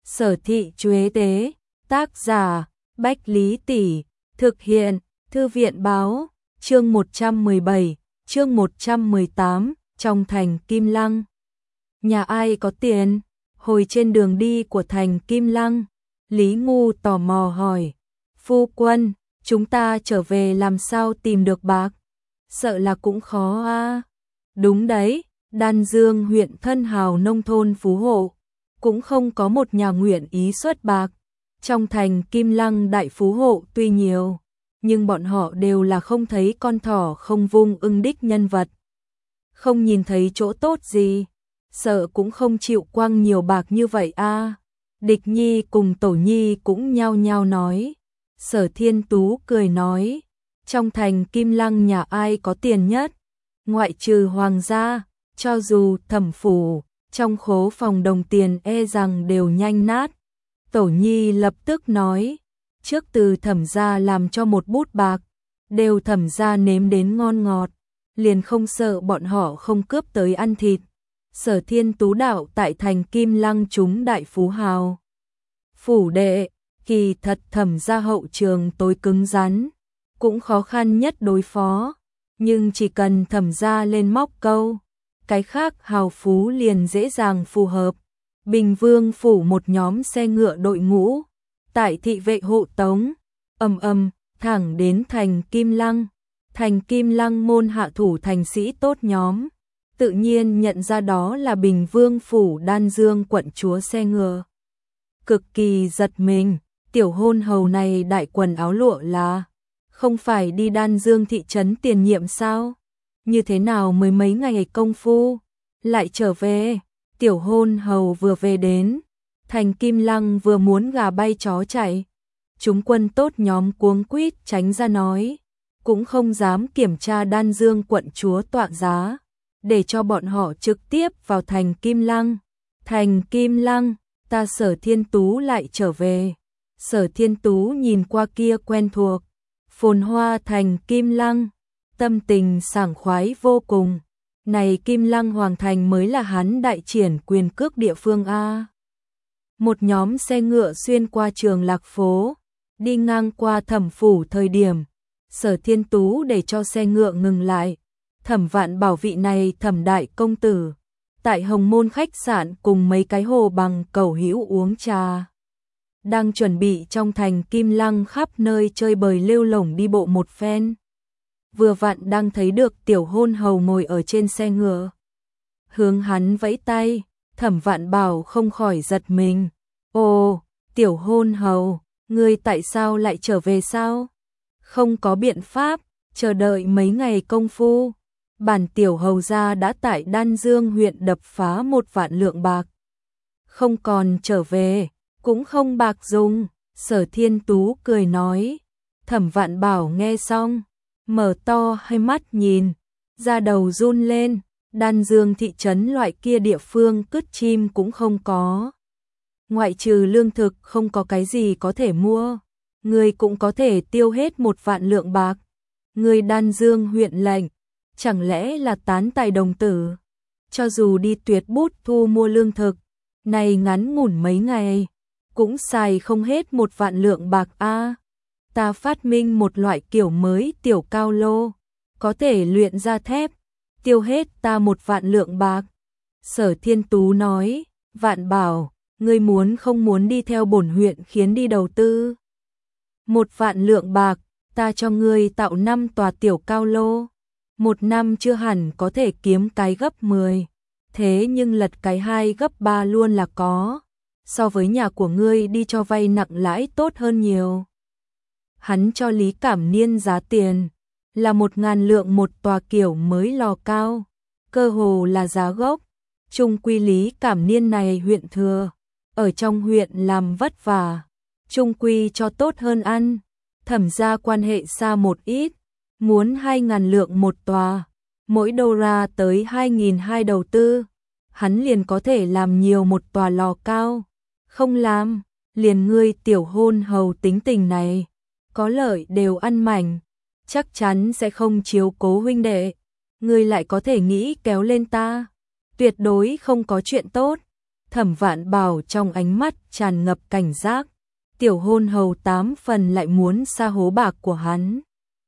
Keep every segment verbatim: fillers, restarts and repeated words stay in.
Sở thị Chuế Tế, tác giả, Bách Lý Tỷ, thực hiện, Thư viện báo, chương một trăm mười bảy, chương một trăm mười tám, trong thành Kim Lăng. Nhà ai có tiền? Hồi trên đường đi của thành Kim Lăng, Lý Ngu tò mò hỏi, phu quân, chúng ta trở về làm sao tìm được bạc? Sợ là cũng khó a. Đúng đấy, Đan Dương huyện thân hào nông thôn phú hộ, cũng không có một nhà nguyện ý xuất bạc. Trong thành Kim Lăng đại phú hộ tuy nhiều, nhưng bọn họ đều là không thấy con thỏ không vung ưng đích nhân vật. Không nhìn thấy chỗ tốt gì, sợ cũng không chịu quăng nhiều bạc như vậy a. Địch Nhi cùng Tổ Nhi cũng nhao nhao nói. Sở Thiên Tú cười nói, trong thành Kim Lăng nhà ai có tiền nhất? Ngoại trừ hoàng gia, cho dù Thẩm phủ, trong khố phòng đồng tiền e rằng đều nhanh nát. Tổ Nhi lập tức nói, trước từ Thẩm gia làm cho một bút bạc, đều Thẩm gia nếm đến ngon ngọt, liền không sợ bọn họ không cướp tới ăn thịt. Sở Thiên Tú đạo tại thành Kim Lăng chúng đại phú hào. Phủ đệ, kỳ thật Thẩm gia hậu trường tối cứng rắn, cũng khó khăn nhất đối phó, nhưng chỉ cần Thẩm gia lên móc câu, cái khác hào phú liền dễ dàng phù hợp. Bình Vương phủ một nhóm xe ngựa đội ngũ, tại thị vệ hộ tống, ầm ầm thẳng đến thành Kim Lăng. Thành Kim Lăng môn hạ thủ thành sĩ tốt nhóm, tự nhiên nhận ra đó là Bình Vương phủ Đan Dương quận chúa xe ngựa. Cực kỳ giật mình, tiểu hôn hầu này đại quần áo lụa là không phải đi Đan Dương thị trấn tiền nhiệm sao? Như thế nào mới mấy ngày công phu lại trở về? Tiểu hôn hầu vừa về đến thành Kim Lăng vừa muốn gà bay chó chạy, chúng quân tốt nhóm cuống quýt tránh ra nói, cũng không dám kiểm tra Đan Dương quận chúa tọa giá, để cho bọn họ trực tiếp vào thành Kim Lăng. Thành Kim Lăng, ta Sở Thiên Tú lại trở về. Sở Thiên Tú nhìn qua kia quen thuộc, phồn hoa thành Kim Lăng, tâm tình sảng khoái vô cùng. Này Kim Lăng hoàng thành mới là hắn đại triển quyền cước địa phương a. Một nhóm xe ngựa xuyên qua Trường Lạc phố, đi ngang qua Thẩm phủ thời điểm, Sở Thiên Tú để cho xe ngựa ngừng lại. Thẩm Vạn Bảo vị này Thẩm đại công tử, tại Hồng Môn khách sạn cùng mấy cái hồ bằng cầu hữu uống trà, đang chuẩn bị trong thành Kim Lăng khắp nơi chơi bời lêu lổng đi bộ một phen. Vừa vặn đang thấy được tiểu hôn hầu ngồi ở trên xe ngựa, hướng hắn vẫy tay. Thẩm Vạn Bảo không khỏi giật mình. Ồ, tiểu hôn hầu, ngươi tại sao lại trở về sao? Không có biện pháp, chờ đợi mấy ngày công phu, bản tiểu hầu gia đã tại Đan Dương huyện đập phá một vạn lượng bạc. Không còn trở về, cũng không bạc dùng. Sở Thiên Tú cười nói. Thẩm Vạn Bảo nghe xong, mở to hai mắt nhìn, da đầu run lên. Đan Dương thị trấn loại kia địa phương cứt chim cũng không có, ngoại trừ lương thực không có cái gì có thể mua. Người cũng có thể tiêu hết một vạn lượng bạc. Người Đan Dương huyện lệnh, chẳng lẽ là tán tài đồng tử? Cho dù đi tuyệt bút thu mua lương thực, này ngắn ngủn mấy ngày, cũng xài không hết một vạn lượng bạc a. Ta phát minh một loại kiểu mới tiểu cao lô, có thể luyện ra thép, tiêu hết ta một vạn lượng bạc. Sở Thiên Tú nói, Vạn Bảo, ngươi muốn không muốn đi theo bổn huyện khiến đi đầu tư? Một vạn lượng bạc, ta cho ngươi tạo năm tòa tiểu cao lô. Một năm chưa hẳn có thể kiếm cái gấp mười, thế nhưng lật cái hai gấp ba luôn là có. So với nhà của ngươi đi cho vay nặng lãi tốt hơn nhiều. Hắn cho Lý Cảm Niên giá tiền là một ngàn lượng một tòa kiểu mới lò cao, cơ hồ là giá gốc. Trung quy Lý Cảm Niên này huyện thừa, ở trong huyện làm vất vả, trung quy cho tốt hơn ăn. Thẩm gia quan hệ xa một ít, muốn hai ngàn lượng một tòa, mỗi đô ra tới hai nghìn hai đầu tư, hắn liền có thể làm nhiều một tòa lò cao. Không làm, liền ngươi tiểu hôn hầu tính tình này, có lợi đều ăn mảnh, chắc chắn sẽ không chiếu cố huynh đệ. Ngươi lại có thể nghĩ kéo lên ta, tuyệt đối không có chuyện tốt. Thẩm Vạn Bảo trong ánh mắt tràn ngập cảnh giác, tiểu hôn hầu tám phần lại muốn sa hố bạc của hắn.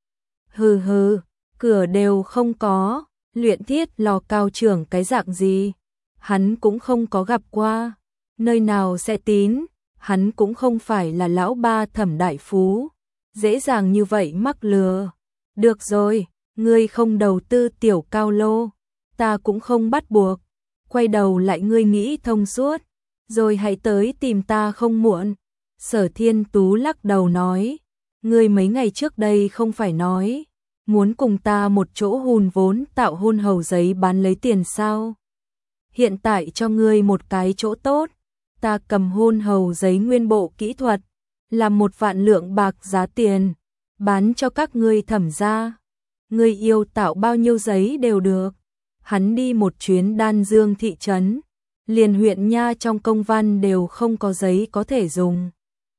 Hừ hừ, cửa đều không có, luyện thiết lò cao trưởng cái dạng gì, hắn cũng không có gặp qua, nơi nào sẽ tín, hắn cũng không phải là lão ba Thẩm đại phú, dễ dàng như vậy mắc lừa. Được rồi, ngươi không đầu tư tiểu cao lô, ta cũng không bắt buộc, quay đầu lại ngươi nghĩ thông suốt, rồi hãy tới tìm ta không muộn. Sở Thiên Tú lắc đầu nói, ngươi mấy ngày trước đây không phải nói, muốn cùng ta một chỗ hùn vốn tạo hôn hầu giấy bán lấy tiền sao? Hiện tại cho ngươi một cái chỗ tốt, ta cầm hôn hầu giấy nguyên bộ kỹ thuật, làm một vạn lượng bạc giá tiền, bán cho các ngươi Thẩm gia. Ngươi yêu tạo bao nhiêu giấy đều được. Hắn đi một chuyến Đan Dương thị trấn, liền huyện nha trong công văn đều không có giấy có thể dùng.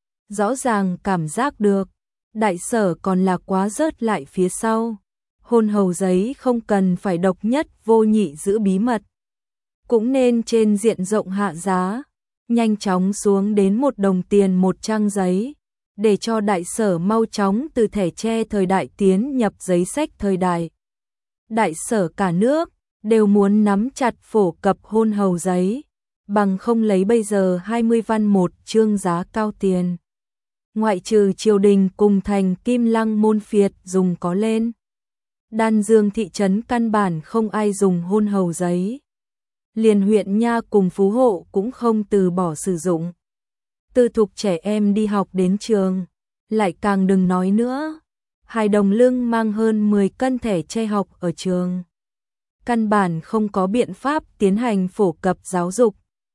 Rõ ràng cảm giác được, đại sở còn là quá rớt lại phía sau. Hôn hầu giấy không cần phải độc nhất vô nhị giữ bí mật, cũng nên trên diện rộng hạ giá, nhanh chóng xuống đến một đồng tiền một trang giấy, để cho đại sở mau chóng từ thẻ tre thời đại tiến nhập giấy sách thời đại. Đại sở cả nước đều muốn nắm chặt phổ cập hôn hầu giấy, bằng không lấy bây giờ hai mươi văn một chương giá cao tiền. Ngoại trừ triều đình cùng thành Kim Lăng môn phiệt dùng có lên. Đan Dương thị trấn căn bản không ai dùng hôn hầu giấy. Liền huyện nha cùng phú hộ cũng không từ bỏ sử dụng. Tư thục trẻ em đi học đến trường, lại càng đừng nói nữa. Hài đồng lương mang hơn mười cân thẻ tre học ở trường. Căn bản không có biện pháp tiến hành phổ cập giáo dục.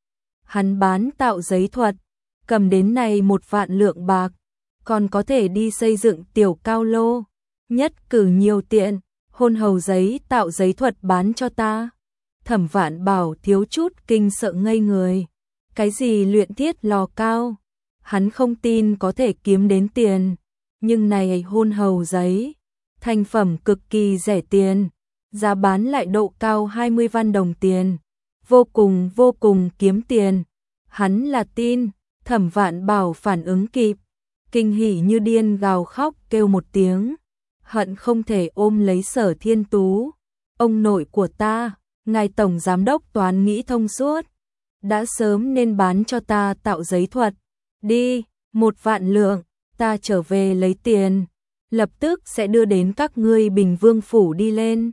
Hắn bán tạo giấy thuật, cầm đến này một vạn lượng bạc, còn có thể đi xây dựng tiểu cao lô, nhất cử nhiều tiện, hôn hầu giấy tạo giấy thuật bán cho ta. Thẩm Vạn Bảo thiếu chút kinh sợ ngây người. Cái gì luyện thiết lò cao? Hắn không tin có thể kiếm đến tiền, nhưng này hôn hầu giấy, thành phẩm cực kỳ rẻ tiền, giá bán lại độ cao hai mươi văn đồng tiền, vô cùng vô cùng kiếm tiền. Hắn là tin. Thẩm Vạn Bảo phản ứng kịp, kinh hỉ như điên gào khóc kêu một tiếng, hận không thể ôm lấy Sở Thiên Tú. Ông nội của ta, ngài tổng giám đốc toán nghĩ thông suốt, đã sớm nên bán cho ta tạo giấy thuật. Đi, một vạn lượng, ta trở về lấy tiền, lập tức sẽ đưa đến các ngươi Bình Vương phủ đi lên.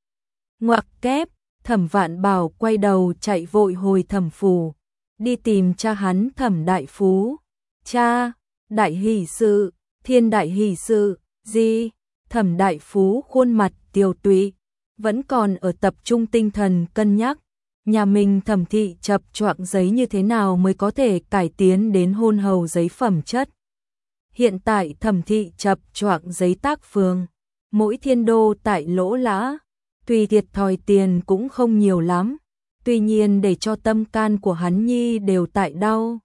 Ngoặc kép, Thẩm Vạn Bảo quay đầu chạy vội hồi Thẩm phủ, đi tìm cha hắn Thẩm đại phú. Cha, đại hỷ sự, thiên đại hỷ sự, gì? Thẩm đại phú khuôn mặt tiều tụy, vẫn còn ở tập trung tinh thần cân nhắc, nhà mình Thẩm thị chập choạng giấy như thế nào mới có thể cải tiến đến hôn hầu giấy phẩm chất. Hiện tại Thẩm thị chập choạng giấy tác phường, mỗi thiên đô tại lỗ lã, tùy thiệt thòi tiền cũng không nhiều lắm, tuy nhiên để cho tâm can của hắn nhi đều tại đau.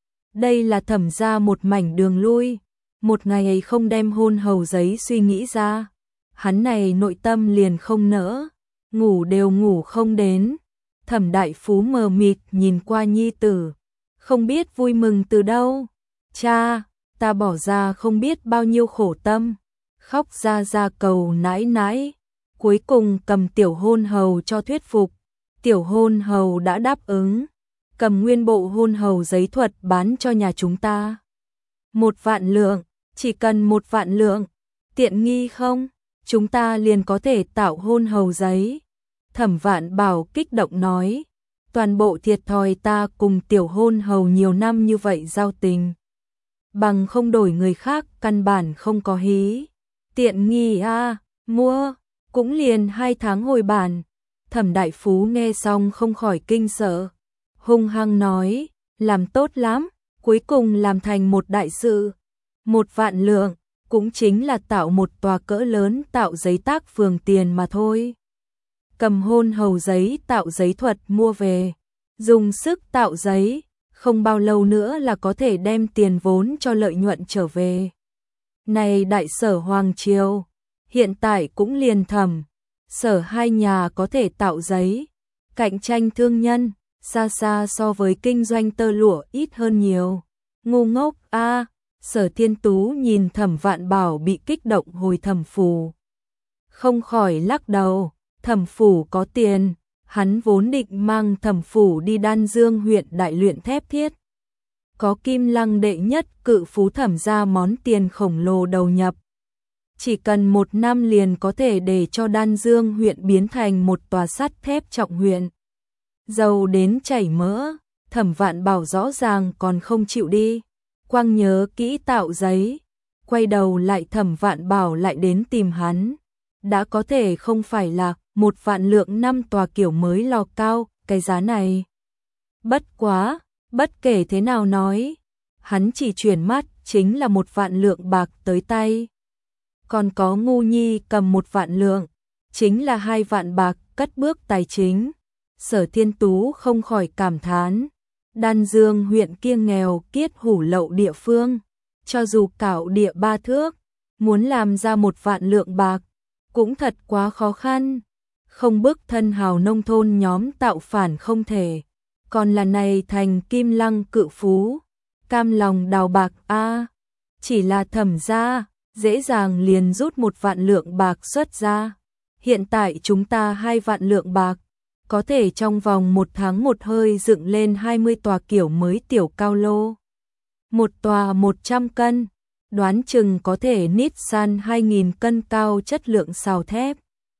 Đây là Thẩm ra một mảnh đường lui, một ngày ấy không đem hôn hầu giấy suy nghĩ ra, hắn này nội tâm liền không nỡ, ngủ đều ngủ không đến. Thẩm đại phú mờ mịt nhìn qua nhi tử, không biết vui mừng từ đâu. Cha, ta bỏ ra không biết bao nhiêu khổ tâm, khóc ra ra cầu nãi nãi, cuối cùng cầm tiểu hôn hầu cho thuyết phục. Tiểu hôn hầu đã đáp ứng, cầm nguyên bộ hôn hầu giấy thuật bán cho nhà chúng ta. Một vạn lượng, chỉ cần một vạn lượng, tiện nghi không? Chúng ta liền có thể tạo hôn hầu giấy. Thẩm Vạn Bảo kích động nói, toàn bộ thiệt thòi ta cùng tiểu hôn hầu nhiều năm như vậy giao tình. Bằng không đổi người khác căn bản không có hí. Tiện nghi a, mua, cũng liền hai tháng hồi bản. Thẩm đại phú nghe xong không khỏi kinh sợ, hung hăng nói, làm tốt lắm, cuối cùng làm thành một đại sự. Một vạn lượng, cũng chính là tạo một tòa cỡ lớn tạo giấy tác phường tiền mà thôi. Cầm hôn hầu giấy tạo giấy thuật mua về, dùng sức tạo giấy, không bao lâu nữa là có thể đem tiền vốn cho lợi nhuận trở về. Này đại sở Hoàng Triều, hiện tại cũng liền Thẩm, Sở hai nhà có thể tạo giấy, cạnh tranh thương nhân, xa xa so với kinh doanh tơ lụa ít hơn nhiều. Ngu ngốc a. À, Sở Thiên Tú nhìn Thẩm Vạn Bảo bị kích động hồi thẩm phủ, không khỏi lắc đầu. Thẩm phủ có tiền, hắn vốn định mang thẩm phủ đi Đan Dương huyện đại luyện thép thiết. Có Kim Lăng đệ nhất cự phú Thẩm ra món tiền khổng lồ đầu nhập. Chỉ cần một năm liền có thể để cho Đan Dương huyện biến thành một tòa sắt thép trọng huyện. Giàu đến chảy mỡ, Thẩm Vạn Bảo rõ ràng còn không chịu đi. Quang nhớ kỹ tạo giấy, quay đầu lại Thẩm Vạn Bảo lại đến tìm hắn. Đã có thể không phải là một vạn lượng năm tòa kiểu mới lò cao, cái giá này. Bất quá, bất kể thế nào nói, hắn chỉ chuyển mắt chính là một vạn lượng bạc tới tay. Còn có Ngu Nhi cầm một vạn lượng, chính là hai vạn bạc cất bước tài chính. Sở Thiên Tú không khỏi cảm thán, Đan Dương huyện kia nghèo kiết hủ lậu địa phương, cho dù cạo địa ba thước, muốn làm ra một vạn lượng bạc, cũng thật quá khó khăn. Không bức thân hào nông thôn nhóm tạo phản không thể, còn là này thành Kim Lăng cự phú, cam lòng đào bạc a. À, chỉ là Thẩm gia dễ dàng liền rút một vạn lượng bạc xuất ra. Hiện tại chúng ta hai vạn lượng bạc, có thể trong vòng một tháng một hơi dựng lên hai mươi tòa kiểu mới tiểu cao lô. Một tòa một trăm cân, đoán chừng có thể Nissan hai nghìn cân cao chất lượng xào thép.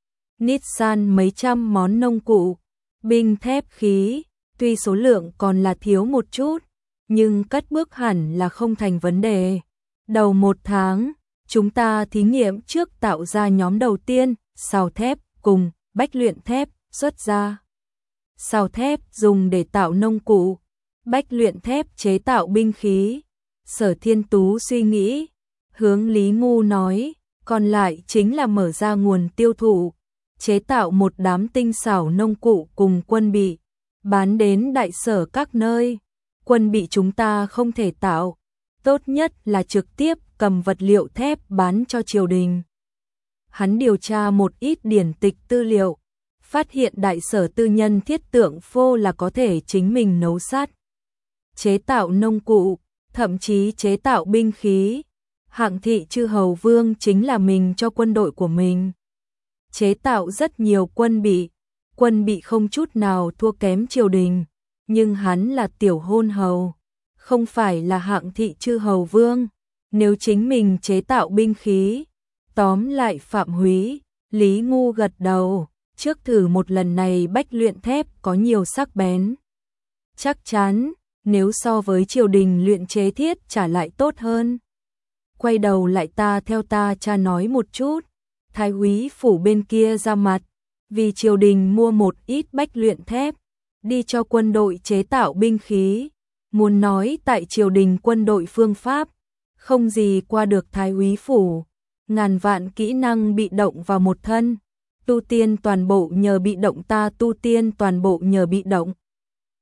Nissan mấy trăm món nông cụ, binh thép khí, tuy số lượng còn là thiếu một chút, nhưng cất bước hẳn là không thành vấn đề. Đầu một tháng, chúng ta thí nghiệm trước tạo ra nhóm đầu tiên, xào thép cùng bách luyện thép xuất ra. Xào thép dùng để tạo nông cụ, bách luyện thép chế tạo binh khí. Sở Thiên Tú suy nghĩ, hướng Lý Ngu nói, còn lại chính là mở ra nguồn tiêu thụ, chế tạo một đám tinh xảo nông cụ cùng quân bị, bán đến đại sở các nơi. Quân bị chúng ta không thể tạo, tốt nhất là trực tiếp cầm vật liệu thép bán cho triều đình. Hắn điều tra một ít điển tịch tư liệu, phát hiện đại sở tư nhân thiết tượng phô là có thể chính mình nấu sắt, chế tạo nông cụ, thậm chí chế tạo binh khí. Hạng thị chư hầu vương chính là mình cho quân đội của mình chế tạo rất nhiều quân bị, quân bị không chút nào thua kém triều đình, nhưng hắn là tiểu hôn hầu, không phải là hạng thị chư hầu vương. Nếu chính mình chế tạo binh khí, tóm lại phạm húy. Lý Ngu gật đầu, trước thử một lần này bách luyện thép có nhiều sắc bén. Chắc chắn, nếu so với triều đình luyện chế thiết trả lại tốt hơn. Quay đầu lại ta theo ta cha nói một chút, Thái úy phủ bên kia ra mặt, vì triều đình mua một ít bách luyện thép, đi cho quân đội chế tạo binh khí. Muốn nói tại triều đình quân đội phương pháp, không gì qua được Thái úy phủ, ngàn vạn kỹ năng bị động vào một thân, tu tiên toàn bộ nhờ bị động ta tu tiên toàn bộ nhờ bị động.